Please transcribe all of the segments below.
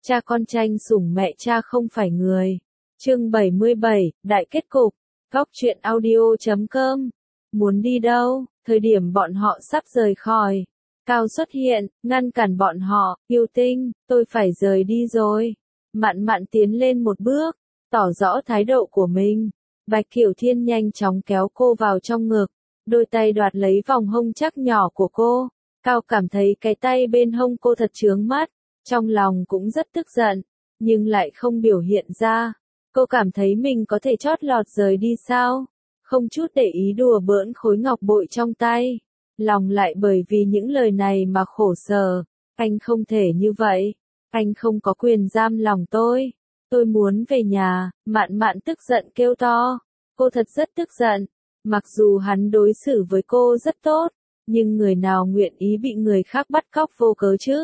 Cha con tranh sủng mẹ cha không phải người. Chương 77, Đại kết cục. Góc truyện audio.com. Muốn đi đâu? Thời điểm bọn họ sắp rời khỏi. Cao xuất hiện, ngăn cản bọn họ. Yêu Tinh, tôi phải rời đi rồi. Mạn Mạn tiến lên một bước, tỏ rõ thái độ của mình. Bạch Kiểu Thiên nhanh chóng kéo cô vào trong ngực, đôi tay đoạt lấy vòng hông chắc nhỏ của cô. Cao cảm thấy cái tay bên hông cô thật chướng mắt, trong lòng cũng rất tức giận, nhưng lại không biểu hiện ra. Cô cảm thấy mình có thể chót lọt rời đi sao? Không chút để ý đùa bỡn khối ngọc bội trong tay. Lòng lại bởi vì những lời này mà khổ sở. Anh không thể như vậy. Anh không có quyền giam lòng tôi. Tôi muốn về nhà. Mạn Mạn tức giận kêu to. Cô thật rất tức giận. Mặc dù hắn đối xử với cô rất tốt, nhưng người nào nguyện ý bị người khác bắt cóc vô cớ chứ?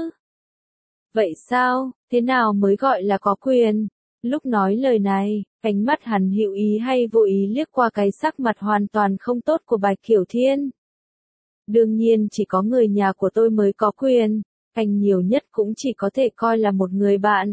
Vậy sao? Thế nào mới gọi là có quyền? Lúc nói lời này, ánh mắt hắn hữu ý hay vô ý liếc qua cái sắc mặt hoàn toàn không tốt của Bạch Kiểu Thiên. Đương nhiên chỉ có người nhà của tôi mới có quyền, anh nhiều nhất cũng chỉ có thể coi là một người bạn.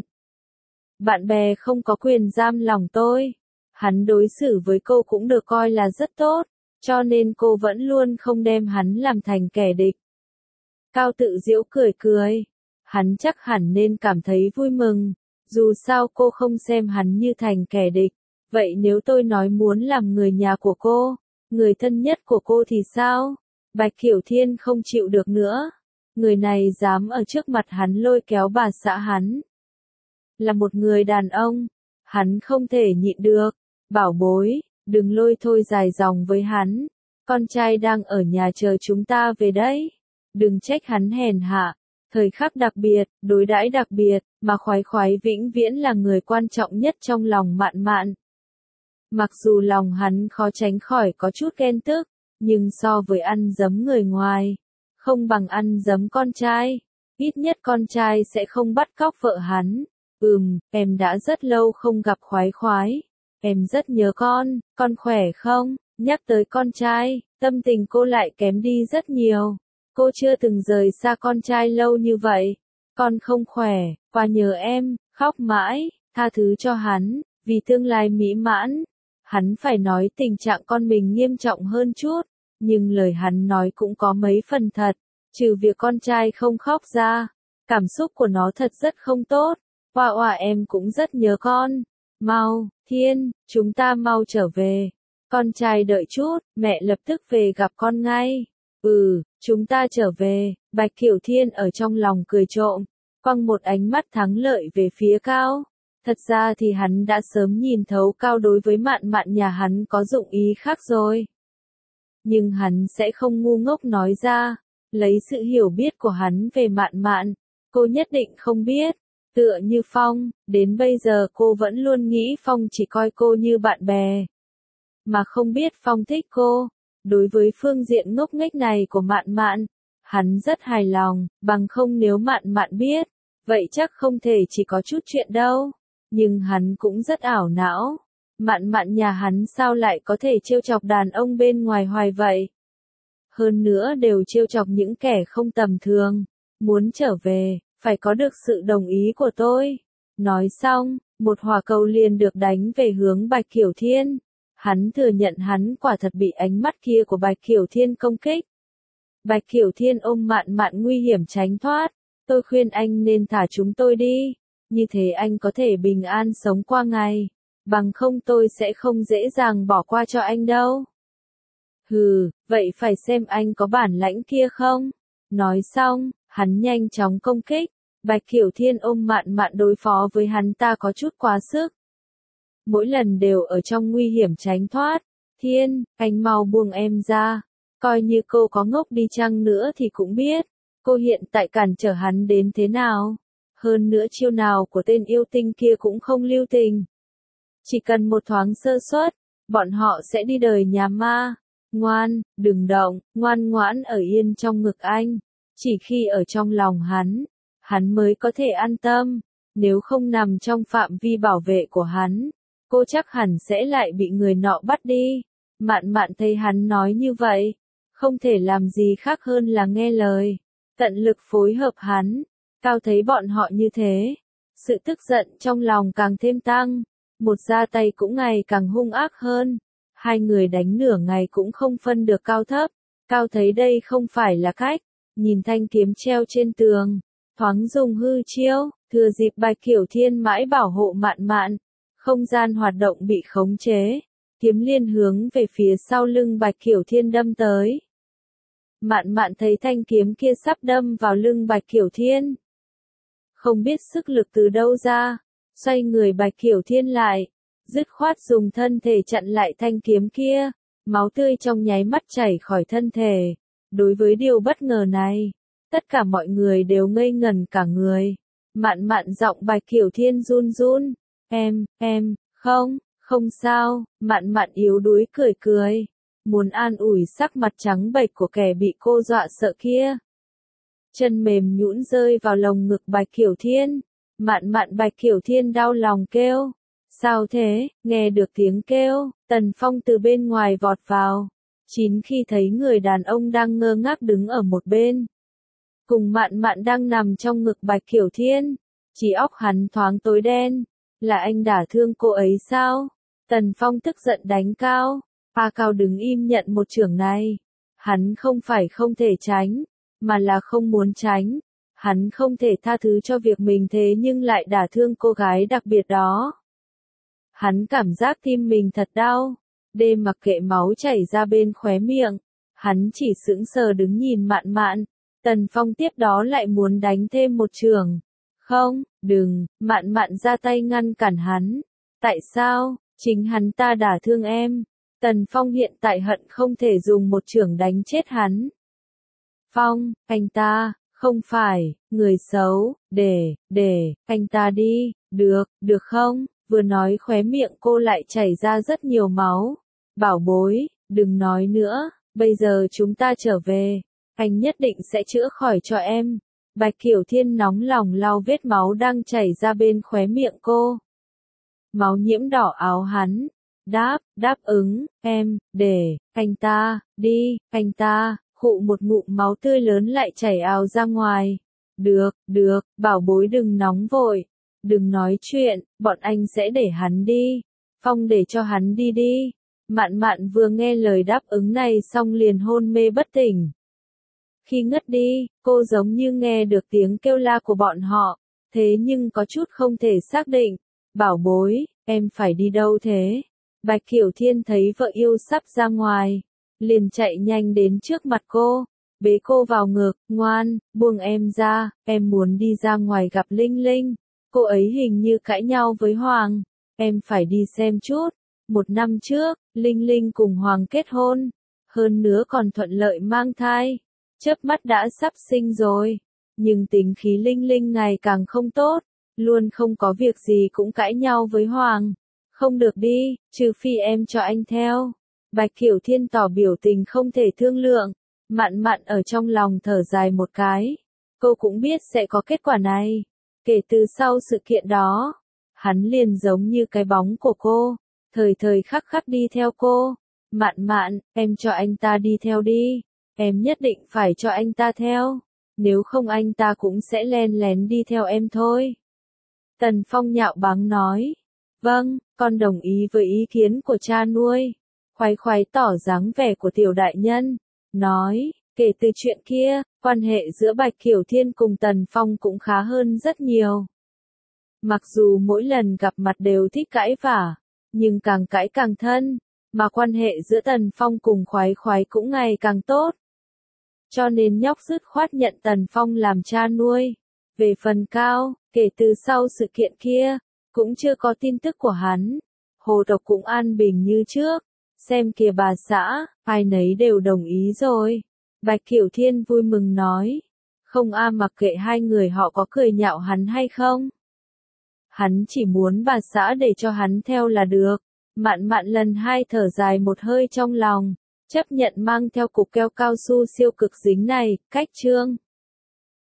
Bạn bè không có quyền giam lòng tôi. Hắn đối xử với cô cũng được coi là rất tốt, cho nên cô vẫn luôn không đem hắn làm thành kẻ địch. Cao tự giễu cười cười. Hắn chắc hẳn nên cảm thấy vui mừng. Dù sao cô không xem hắn như thành kẻ địch. Vậy nếu tôi nói muốn làm người nhà của cô, người thân nhất của cô thì sao? Bạch Kiểu Thiên không chịu được nữa. Người này dám ở trước mặt hắn lôi kéo bà xã hắn. Là một người đàn ông, hắn không thể nhịn được. Bảo bối, đừng lôi thôi dài dòng với hắn. Con trai đang ở nhà chờ chúng ta về đấy. Đừng trách hắn hèn hạ. Thời khắc đặc biệt, đối đãi đặc biệt, mà khoái khoái vĩnh viễn là người quan trọng nhất trong lòng Mạn Mạn. Mặc dù lòng hắn khó tránh khỏi có chút ghen tức, nhưng so với ăn giấm người ngoài, không bằng ăn giấm con trai. Ít nhất con trai sẽ không bắt cóc vợ hắn. Em đã rất lâu không gặp khoái khoái. Em rất nhớ con khỏe không? Nhắc tới con trai, tâm tình cô lại kém đi rất nhiều. Cô chưa từng rời xa con trai lâu như vậy. Con không khỏe, qua nhớ em, khóc mãi, tha thứ cho hắn, vì tương lai mỹ mãn. Hắn phải nói tình trạng con mình nghiêm trọng hơn chút, nhưng lời hắn nói cũng có mấy phần thật, trừ việc con trai không khóc ra. Cảm xúc của nó thật rất không tốt. Oa em cũng rất nhớ con. Mau, Thiên, chúng ta mau trở về. Con trai đợi chút, mẹ lập tức về gặp con ngay. Chúng ta trở về. Bạch Kiểu Thiên ở trong lòng cười trộm, quăng một ánh mắt thắng lợi về phía Cao. Thật ra thì hắn đã sớm nhìn thấu Cao đối với Mạn Mạn nhà hắn có dụng ý khác rồi. Nhưng hắn sẽ không ngu ngốc nói ra. Lấy sự hiểu biết của hắn về Mạn Mạn, cô nhất định không biết. Tựa như Phong, đến bây giờ cô vẫn luôn nghĩ Phong chỉ coi cô như bạn bè, mà không biết Phong thích cô. Đối với phương diện ngốc nghếch này của Mạn Mạn, hắn rất hài lòng, bằng không nếu Mạn Mạn biết, vậy chắc không thể chỉ có chút chuyện đâu. Nhưng hắn cũng rất ảo não. Mạn Mạn nhà hắn sao lại có thể trêu chọc đàn ông bên ngoài hoài vậy? Hơn nữa đều trêu chọc những kẻ không tầm thường. Muốn trở về, phải có được sự đồng ý của tôi. Nói xong, một hỏa cầu liền được đánh về hướng Bạch Kiểu Thiên. Hắn thừa nhận hắn quả thật bị ánh mắt kia của Bạch Kiểu Thiên công kích. Bạch Kiểu Thiên ôm Mạn Mạn nguy hiểm tránh thoát. Tôi khuyên anh nên thả chúng tôi đi. Như thế anh có thể bình an sống qua ngày. Bằng không tôi sẽ không dễ dàng bỏ qua cho anh đâu. Vậy phải xem anh có bản lãnh kia không? Nói xong, hắn nhanh chóng công kích. Bạch Kiểu Thiên ôm Mạn Mạn đối phó với hắn ta có chút quá sức. Mỗi lần đều ở trong nguy hiểm tránh thoát. Thiên, anh mau buông em ra. Coi như cô có ngốc đi chăng nữa thì cũng biết, cô hiện tại cản trở hắn đến thế nào. Hơn nữa chiêu nào của tên yêu tinh kia cũng không lưu tình. Chỉ cần một thoáng sơ suất, bọn họ sẽ đi đời nhà ma. Ngoan, đừng động, ngoan ngoãn ở yên trong ngực anh. Chỉ khi ở trong lòng hắn mới có thể an tâm. Nếu không nằm trong phạm vi bảo vệ của hắn, cô chắc hẳn sẽ lại bị người nọ bắt đi. Mạn Mạn thấy hắn nói như vậy, không thể làm gì khác hơn là nghe lời, tận lực phối hợp hắn. Cao thấy bọn họ như thế, Sự tức giận trong lòng càng thêm tăng, một ra tay cũng ngày càng hung ác hơn. Hai người đánh nửa ngày cũng không phân được cao thấp. Cao thấy đây không phải là cách, nhìn thanh kiếm treo trên tường, thoáng dùng hư chiêu, thừa dịp Bạch Kiểu Thiên mãi bảo hộ Mạn Mạn, không gian hoạt động bị khống chế, kiếm liền hướng về phía sau lưng Bạch Kiểu Thiên đâm tới. Mạn Mạn thấy thanh kiếm kia sắp đâm vào lưng Bạch Kiểu Thiên, không biết sức lực từ đâu ra, xoay người Bạch Kiểu Thiên lại, dứt khoát dùng thân thể chặn lại thanh kiếm kia, máu tươi trong nháy mắt chảy khỏi thân thể. Đối với điều bất ngờ này, tất cả mọi người đều ngây ngẩn cả người. Mạn Mạn giọng Bạch Kiểu Thiên run run, không sao, Mạn Mạn yếu đuối cười cười, muốn an ủi sắc mặt trắng bệch của kẻ bị cô dọa sợ kia. Chân mềm nhũn rơi vào lồng ngực Bạch Kiểu Thiên, Mạn Mạn Bạch Kiểu Thiên đau lòng kêu. Sao thế, nghe được tiếng kêu, Tần Phong từ bên ngoài vọt vào. Chín khi thấy người đàn ông đang ngơ ngác đứng ở một bên. Cùng Mạn Mạn đang nằm trong ngực Bạch Kiểu Thiên. Chỉ óc hắn thoáng tối đen. Là anh đả thương cô ấy sao? Tần Phong tức giận đánh Cao. Cao đứng im nhận một chưởng này. Hắn không phải không thể tránh, mà là không muốn tránh. Hắn không thể tha thứ cho việc mình thế nhưng lại đả thương cô gái đặc biệt đó. Hắn cảm giác tim mình thật đau, đêm mặc kệ máu chảy ra bên khóe miệng, hắn chỉ sững sờ đứng nhìn Mạn Mạn. Tần Phong tiếp đó lại muốn đánh thêm một chưởng. Không, đừng, Mạn Mạn ra tay ngăn cản hắn. Tại sao? Chính hắn ta đả thương em. Tần Phong hiện tại hận không thể dùng một chưởng đánh chết hắn. Phong, anh ta, không phải, người xấu, để, anh ta đi, được không? Vừa nói khóe miệng cô lại chảy ra rất nhiều máu. Bảo bối, đừng nói nữa, bây giờ chúng ta trở về, anh nhất định sẽ chữa khỏi cho em. Bạch Kiểu Thiên nóng lòng lau vết máu đang chảy ra bên khóe miệng cô. Máu nhiễm đỏ áo hắn. Đáp ứng, em, để, anh ta, đi, anh ta, khụ một ngụm máu tươi lớn lại chảy ào ra ngoài. Được, bảo bối đừng nóng vội. Đừng nói chuyện, bọn anh sẽ để hắn đi. Phong để cho hắn đi đi. Mạn Mạn vừa nghe lời đáp ứng này xong liền hôn mê bất tỉnh. Khi ngất đi, cô giống như nghe được tiếng kêu la của bọn họ, thế nhưng có chút không thể xác định. Bảo bối, em phải đi đâu thế? Bạch Kiểu Thiên thấy vợ yêu sắp ra ngoài, liền chạy nhanh đến trước mặt cô, bế cô vào ngực, ngoan, buông em ra, em muốn đi ra ngoài gặp Linh Linh. Cô ấy hình như cãi nhau với Hoàng, em phải đi xem chút. 1 năm trước, Linh Linh cùng Hoàng kết hôn, hơn nữa còn thuận lợi mang thai, chớp mắt đã sắp sinh rồi. Nhưng tính khí Linh Linh ngày càng không tốt, luôn không có việc gì cũng cãi nhau với Hoàng. Không được đi, trừ phi em cho anh theo. Bạch Kiểu Thiên tỏ biểu tình không thể thương lượng. Mạn Mạn ở trong lòng thở dài một cái. Cô cũng biết sẽ có kết quả này. Kể từ sau sự kiện đó, hắn liền giống như cái bóng của cô, thời thời khắc khắc đi theo cô. Mạn Mạn, em cho anh ta đi theo đi. Em nhất định phải cho anh ta theo. Nếu không anh ta cũng sẽ len lén đi theo em thôi. Tần Phong nhạo báng nói. Vâng, con đồng ý với ý kiến của cha nuôi. Khoái khoái tỏ dáng vẻ của tiểu đại nhân. Nói, kể từ chuyện kia, quan hệ giữa Bạch Kiểu Thiên cùng Tần Phong cũng khá hơn rất nhiều. Mặc dù mỗi lần gặp mặt đều thích cãi vả, nhưng càng cãi càng thân, mà quan hệ giữa Tần Phong cùng khoái khoái cũng ngày càng tốt. Cho nên nhóc dứt khoát nhận Tần Phong làm cha nuôi. Về phần Cao, kể từ sau sự kiện kia, cũng chưa có tin tức của hắn. Hồ tộc cũng an bình như trước. Xem kìa bà xã, ai nấy đều đồng ý rồi. Bạch Kiểu Thiên vui mừng nói. Không mặc kệ hai người họ có cười nhạo hắn hay không. Hắn chỉ muốn bà xã để cho hắn theo là được. Mạn Mạn lần hai thở dài một hơi trong lòng. Chấp nhận mang theo cục keo cao su siêu cực dính này, cách chương.